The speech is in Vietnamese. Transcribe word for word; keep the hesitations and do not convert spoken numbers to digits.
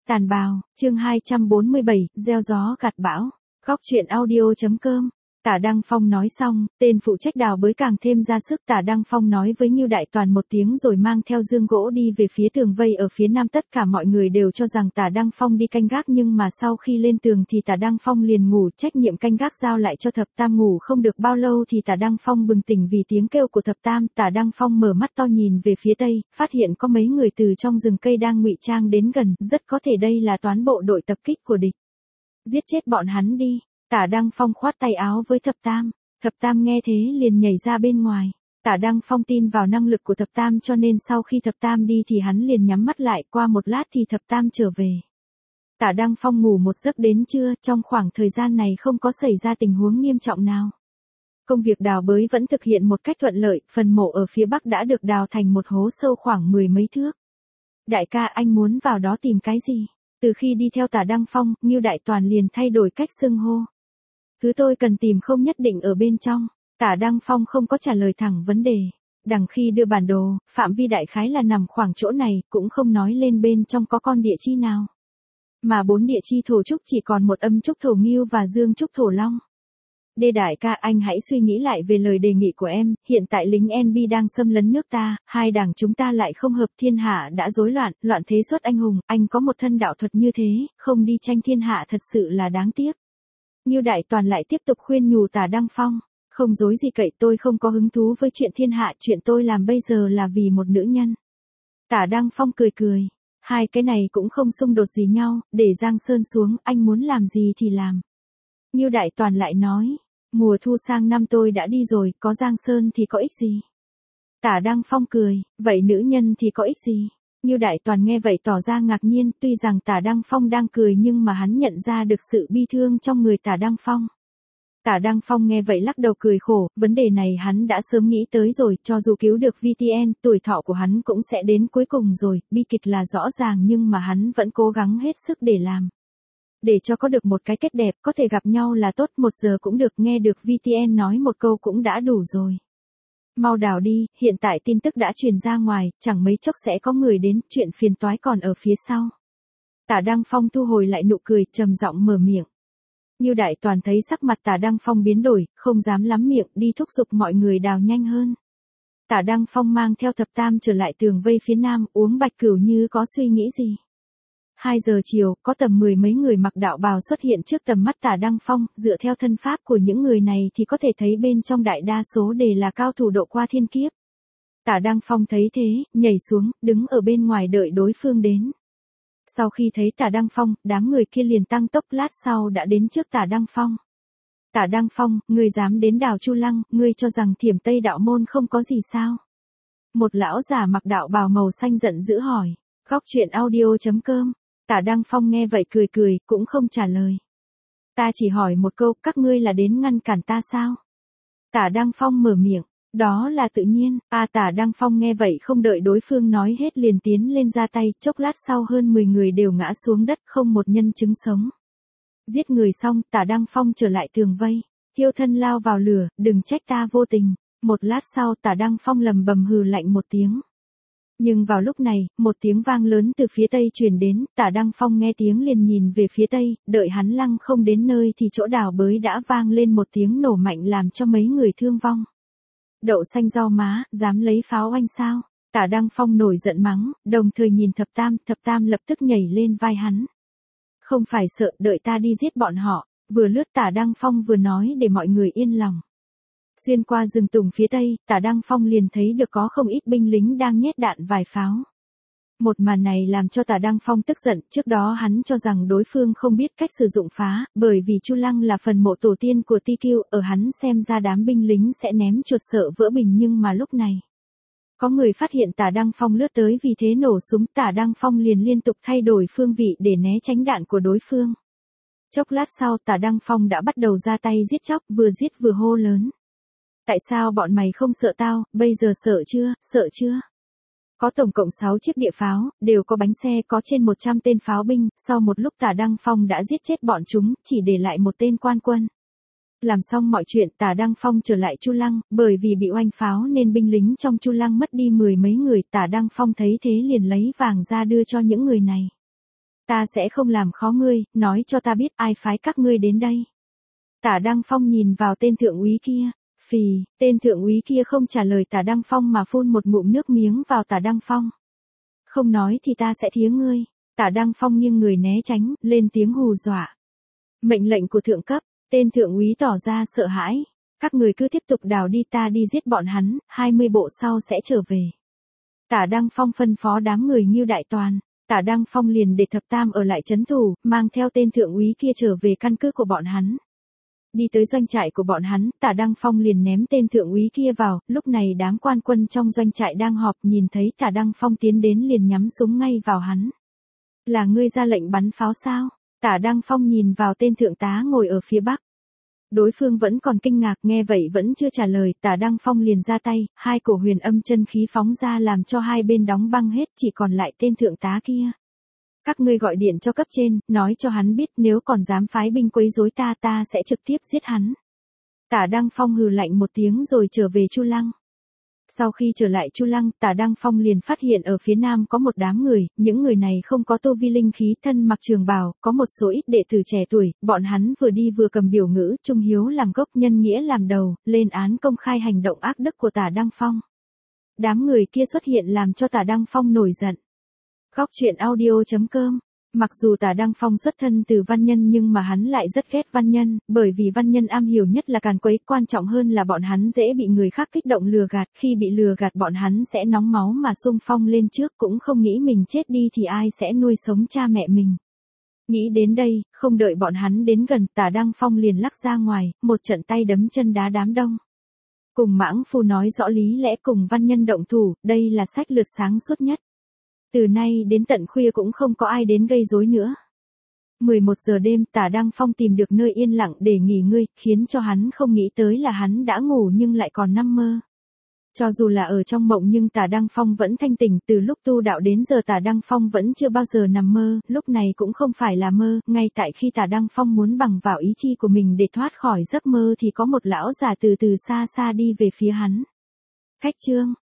Tàn bào, chương hai trăm bốn mươi bảy, gieo gió gặt bão. Góc truyện audio.com. Tả Đăng Phong nói xong, tên phụ trách đào bới càng thêm ra sức. Tả Đăng Phong nói với Ngưu Đại Toàn một tiếng rồi mang theo dương gỗ đi về phía tường vây ở phía nam. Tất cả mọi người đều cho rằng Tả Đăng Phong đi canh gác, nhưng mà sau khi lên tường thì Tả Đăng Phong liền ngủ. Trách nhiệm canh gác giao lại cho Thập Tam. Ngủ không được bao lâu thì Tả Đăng Phong bừng tỉnh vì tiếng kêu của Thập Tam. Tả Đăng Phong mở mắt to nhìn về phía tây, phát hiện có mấy người từ trong rừng cây đang ngụy trang đến gần, rất có thể đây là toán bộ đội tập kích của địch. Giết chết bọn hắn đi. Tả Đăng Phong khoát tay áo với Thập Tam. Thập Tam nghe thế liền nhảy ra bên ngoài. Tả Đăng Phong tin vào năng lực của Thập Tam cho nên sau khi Thập Tam đi thì hắn liền nhắm mắt lại. Qua một lát thì Thập Tam trở về. Tả Đăng Phong ngủ một giấc đến trưa, trong khoảng thời gian này không có xảy ra tình huống nghiêm trọng nào. Công việc đào bới vẫn thực hiện một cách thuận lợi, phần mộ ở phía bắc đã được đào thành một hố sâu khoảng mười mấy thước. Đại ca, anh muốn vào đó tìm cái gì? Từ khi đi theo Tả Đăng Phong, Ngưu Đại Toàn liền thay đổi cách xưng hô. Thứ tôi cần tìm không nhất định ở bên trong. Tả Đăng Phong không có trả lời thẳng vấn đề. Đằng khi đưa bản đồ, phạm vi đại khái là nằm khoảng chỗ này, cũng không nói lên bên trong có con địa chi nào. Mà bốn địa chi thổ trúc chỉ còn một âm trúc thổ ngưu và dương trúc thổ long. Đê đại ca, anh hãy suy nghĩ lại về lời đề nghị của em. Hiện tại lính en bê đang xâm lấn nước ta, hai đảng chúng ta lại không hợp, thiên hạ đã rối loạn, loạn thế xuất anh hùng. Anh có một thân đạo thuật như thế, không đi tranh thiên hạ thật sự là đáng tiếc. Ngưu Đại Toàn lại tiếp tục khuyên nhủ Tả Đăng Phong. Không dối gì cậy, tôi không có hứng thú với chuyện thiên hạ, chuyện tôi làm bây giờ là vì một nữ nhân. Tả Đăng Phong cười cười. Hai cái này cũng không xung đột gì nhau, để Giang Sơn xuống, anh muốn làm gì thì làm. Ngưu Đại Toàn lại nói. Mùa thu sang năm tôi đã đi rồi, có Giang Sơn thì có ích gì? Tả Đăng Phong cười. Vậy nữ nhân thì có ích gì? Ngưu Đại Toàn nghe vậy tỏ ra ngạc nhiên, tuy rằng Tả Đăng Phong đang cười nhưng mà hắn nhận ra được sự bi thương trong người Tả Đăng Phong. Tả Đăng Phong nghe vậy lắc đầu cười khổ, vấn đề này hắn đã sớm nghĩ tới rồi, cho dù cứu được vê tê en, tuổi thọ của hắn cũng sẽ đến cuối cùng rồi, bi kịch là rõ ràng nhưng mà hắn vẫn cố gắng hết sức để làm. Để cho có được một cái kết đẹp, có thể gặp nhau là tốt, một giờ cũng được, nghe được vê tê en nói một câu cũng đã đủ rồi. Mau đào đi, hiện tại tin tức đã truyền ra ngoài, chẳng mấy chốc sẽ có người đến, chuyện phiền toái còn ở phía sau. Tả Đăng Phong thu hồi lại nụ cười, trầm giọng mở miệng. Ngưu Đại Toàn thấy sắc mặt Tả Đăng Phong biến đổi, không dám lắm miệng, đi thúc giục mọi người đào nhanh hơn. Tả Đăng Phong mang theo Thập Tam trở lại tường vây phía nam, uống bạch cửu như có suy nghĩ gì. Hai giờ chiều, có tầm mười mấy người mặc đạo bào xuất hiện trước tầm mắt Tả Đăng Phong, dựa theo thân pháp của những người này thì có thể thấy bên trong đại đa số đều là cao thủ độ qua thiên kiếp. Tả Đăng Phong thấy thế, nhảy xuống, đứng ở bên ngoài đợi đối phương đến. Sau khi thấy Tả Đăng Phong, đám người kia liền tăng tốc, lát sau đã đến trước Tả Đăng Phong. Tả Đăng Phong, ngươi dám đến đào Chu Lăng, ngươi cho rằng Thiểm Tây đạo môn không có gì sao? Một lão giả mặc đạo bào màu xanh giận dữ hỏi. Góc truyện audio.com. Tả Đăng Phong nghe vậy cười cười, cũng không trả lời. Ta chỉ hỏi một câu, các ngươi là đến ngăn cản ta sao? Tả Đăng Phong mở miệng. Đó là tự nhiên. À, Tả Đăng Phong nghe vậy không đợi đối phương nói hết liền tiến lên ra tay, chốc lát sau hơn mười người đều ngã xuống đất, không một nhân chứng sống. Giết người xong, Tả Đăng Phong trở lại tường vây. Thiêu thân lao vào lửa, đừng trách ta vô tình. Một lát sau Tả Đăng Phong lầm bầm hừ lạnh một tiếng. Nhưng vào lúc này, một tiếng vang lớn từ phía tây truyền đến, Tả Đăng Phong nghe tiếng liền nhìn về phía tây, đợi hắn lăng không đến nơi thì chỗ đào bới đã vang lên một tiếng nổ mạnh làm cho mấy người thương vong. Đậu xanh rau má, dám lấy pháo oanh sao? Tả Đăng Phong nổi giận mắng, đồng thời nhìn Thập Tam, Thập Tam lập tức nhảy lên vai hắn. Không phải sợ, đợi ta đi giết bọn họ. Vừa lướt Tả Đăng Phong vừa nói để mọi người yên lòng. Xuyên qua rừng tùng phía tây, Tả Đăng Phong liền thấy được có không ít binh lính đang nhét đạn vài pháo. Một màn này làm cho Tả Đăng Phong tức giận, trước đó hắn cho rằng đối phương không biết cách sử dụng phá, bởi vì Chu Lăng là phần mộ tổ tiên của Ti Kiêu, ở hắn xem ra đám binh lính sẽ ném chuột sợ vỡ bình, nhưng mà lúc này có người phát hiện Tả Đăng Phong lướt tới, vì thế nổ súng. Tả Đăng Phong liền liên tục thay đổi phương vị để né tránh đạn của đối phương. Chốc lát sau Tả Đăng Phong đã bắt đầu ra tay giết chóc, vừa giết vừa hô lớn. Tại sao bọn mày không sợ tao, bây giờ sợ chưa, sợ chưa? Có tổng cộng sáu chiếc địa pháo, đều có bánh xe, có trên một trăm tên pháo binh, sau một lúc Tả Đăng Phong đã giết chết bọn chúng, chỉ để lại một tên quan quân. Làm xong mọi chuyện, Tả Đăng Phong trở lại Chu Lăng, bởi vì bị oanh pháo nên binh lính trong Chu Lăng mất đi mười mấy người. Tả Đăng Phong thấy thế liền lấy vàng ra đưa cho những người này. Ta sẽ không làm khó ngươi, nói cho ta biết ai phái các ngươi đến đây. Tả Đăng Phong nhìn vào tên thượng úy kia, phì, tên thượng úy kia không trả lời Tả Đăng Phong mà phun một ngụm nước miếng vào Tả Đăng Phong. Không nói thì ta sẽ thiến ngươi. Tả Đăng Phong nghiêng người né tránh, lên tiếng hù dọa. Mệnh lệnh của thượng cấp, tên thượng úy tỏ ra sợ hãi. Các người cứ tiếp tục đào đi, ta đi giết bọn hắn, hai mươi bộ sau sẽ trở về. Tả Đăng Phong phân phó đám người Ngưu Đại Toàn. Tả Đăng Phong liền để Thập Tam ở lại trấn thủ, mang theo tên thượng úy kia trở về căn cứ của bọn hắn. Đi tới doanh trại của bọn hắn, Tả Đăng Phong liền ném tên thượng úy kia vào, lúc này đám quan quân trong doanh trại đang họp nhìn thấy Tả Đăng Phong tiến đến liền nhắm súng ngay vào hắn. Là ngươi ra lệnh bắn pháo sao? Tả Đăng Phong nhìn vào tên thượng tá ngồi ở phía bắc. Đối phương vẫn còn kinh ngạc, nghe vậy vẫn chưa trả lời, Tả Đăng Phong liền ra tay, hai cổ huyền âm chân khí phóng ra làm cho hai bên đóng băng hết, chỉ còn lại tên thượng tá kia. Các ngươi gọi điện cho cấp trên, nói cho hắn biết nếu còn dám phái binh quấy rối ta ta sẽ trực tiếp giết hắn. Tả Đăng Phong hừ lạnh một tiếng rồi trở về Chu Lăng. Sau khi trở lại Chu Lăng, Tả Đăng Phong liền phát hiện ở phía nam có một đám người, những người này không có tu vi linh khí, thân mặc trường bào, có một số ít đệ tử trẻ tuổi, bọn hắn vừa đi vừa cầm biểu ngữ, trung hiếu làm gốc, nhân nghĩa làm đầu, lên án công khai hành động ác đức của Tả Đăng Phong. Đám người kia xuất hiện làm cho Tả Đăng Phong nổi giận. Góc truyện audio chấm com. Mặc dù Tả Đăng Phong xuất thân từ văn nhân nhưng mà hắn lại rất ghét văn nhân, bởi vì văn nhân am hiểu nhất là càn quấy, quan trọng hơn là bọn hắn dễ bị người khác kích động lừa gạt, khi bị lừa gạt bọn hắn sẽ nóng máu mà xung phong lên trước, cũng không nghĩ mình chết đi thì ai sẽ nuôi sống cha mẹ mình. Nghĩ đến đây, không đợi bọn hắn đến gần, Tả Đăng Phong liền lắc ra ngoài, một trận tay đấm chân đá đám đông. Cùng Mãng Phu nói rõ lý lẽ, cùng văn nhân động thủ, đây là sách lược sáng suốt nhất. Từ nay đến tận khuya cũng không có ai đến gây rối nữa. mười một giờ đêm, Tả Đăng Phong tìm được nơi yên lặng để nghỉ ngơi, khiến cho hắn không nghĩ tới là hắn đã ngủ nhưng lại còn nằm mơ. Cho dù là ở trong mộng nhưng Tả Đăng Phong vẫn thanh tỉnh, từ lúc tu đạo đến giờ Tả Đăng Phong vẫn chưa bao giờ nằm mơ, lúc này cũng không phải là mơ, ngay tại khi Tả Đăng Phong muốn bằng vào ý chi của mình để thoát khỏi giấc mơ thì có một lão già từ từ xa xa đi về phía hắn. Khách trương,